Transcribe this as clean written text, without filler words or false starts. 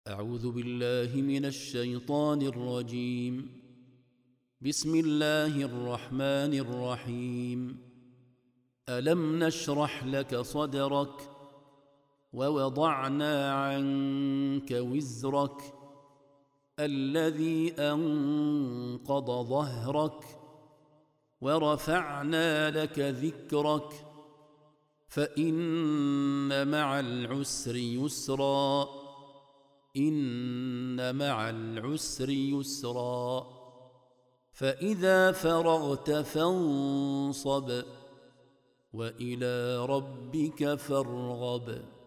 أعوذ بالله من الشيطان الرجيم. بسم الله الرحمن الرحيم. ألم نشرح لك صدرك ووضعنا عنك وزرك الذي أنقض ظهرك ورفعنا لك ذكرك فإن مع العسر يسرا إن مع العسر يسرا فإذا فرغت فانصب وإلى ربك فارغب.